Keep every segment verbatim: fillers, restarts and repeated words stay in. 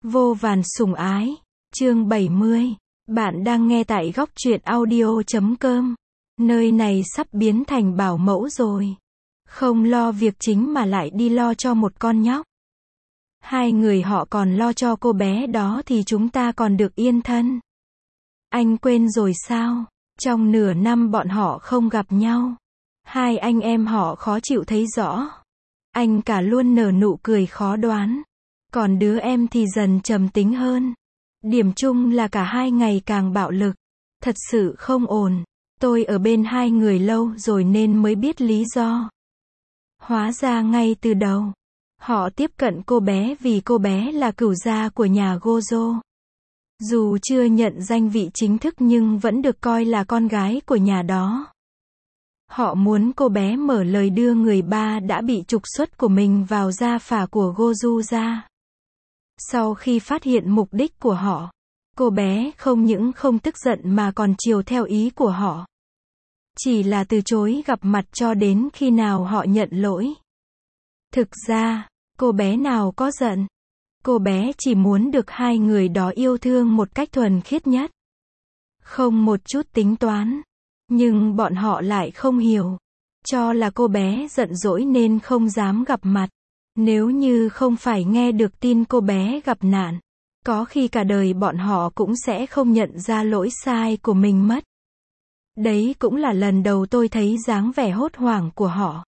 Vô vàn sủng ái. Chương bảy mươi. Bạn đang nghe tại góc truyện audio chấm com. Nơi này sắp biến thành bảo mẫu rồi. Không lo việc chính mà lại đi lo cho một con nhóc. Hai người họ còn lo cho cô bé đó thì chúng ta còn được yên thân. Anh quên rồi sao? Trong nửa năm bọn họ không gặp nhau. Hai anh em họ khó chịu thấy rõ. Anh cả luôn nở nụ cười khó đoán. Còn đứa em thì dần trầm tính hơn. Điểm chung là cả hai ngày càng bạo lực. Thật sự không ổn. Tôi ở bên hai người lâu rồi nên mới biết lý do. Hóa ra ngay từ đầu, họ tiếp cận cô bé vì cô bé là cửu gia của nhà Gojo. Dù chưa nhận danh vị chính thức nhưng vẫn được coi là con gái của nhà đó. Họ muốn cô bé mở lời đưa người ba đã bị trục xuất của mình vào gia phả của Goju ra. Sau khi phát hiện mục đích của họ, cô bé không những không tức giận mà còn chiều theo ý của họ. Chỉ là từ chối gặp mặt cho đến khi nào họ nhận lỗi. Thực ra, cô bé nào có giận. Cô bé chỉ muốn được hai người đó yêu thương một cách thuần khiết nhất. Không một chút tính toán. Nhưng bọn họ lại không hiểu. Cho là cô bé giận dỗi nên không dám gặp mặt. Nếu như không phải nghe được tin cô bé gặp nạn, có khi cả đời bọn họ cũng sẽ không nhận ra lỗi sai của mình mất. Đấy cũng là lần đầu tôi thấy dáng vẻ hốt hoảng của họ.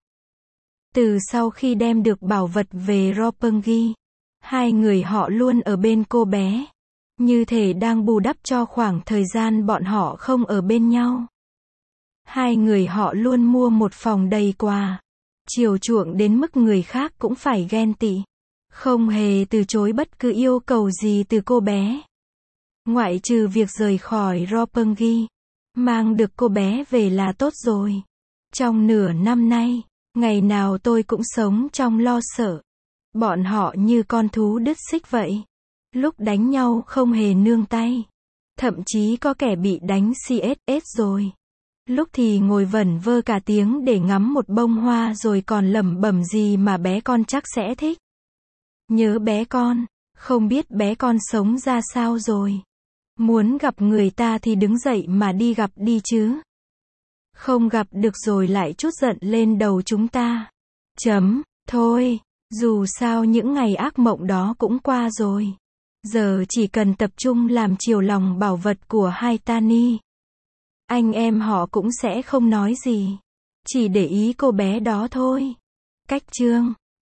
Từ sau khi đem được bảo vật về Roppongi, hai người họ luôn ở bên cô bé. Như thể đang bù đắp cho khoảng thời gian bọn họ không ở bên nhau. Hai người họ luôn mua một phòng đầy quà. Chiều chuộng đến mức người khác cũng phải ghen tị. Không hề từ chối bất cứ yêu cầu gì từ cô bé. Ngoại trừ việc rời khỏi Roppongi, mang được cô bé về là tốt rồi. Trong nửa năm nay, ngày nào tôi cũng sống trong lo sợ. Bọn họ như con thú đứt xích vậy. Lúc đánh nhau không hề nương tay. Thậm chí có kẻ bị đánh xê ét ét rồi. Lúc thì ngồi vẩn vơ cả tiếng để ngắm một bông hoa rồi còn lẩm bẩm gì mà bé con chắc sẽ thích. Nhớ bé con, không biết bé con sống ra sao rồi. Muốn gặp người ta thì đứng dậy mà đi gặp đi chứ. Không gặp được rồi lại trút giận lên đầu chúng ta. Chấm, thôi, dù sao những ngày ác mộng đó cũng qua rồi. Giờ chỉ cần tập trung làm chiều lòng bảo vật của hai Tani. Anh em họ cũng sẽ không nói gì. Chỉ để ý cô bé đó thôi. Cách chương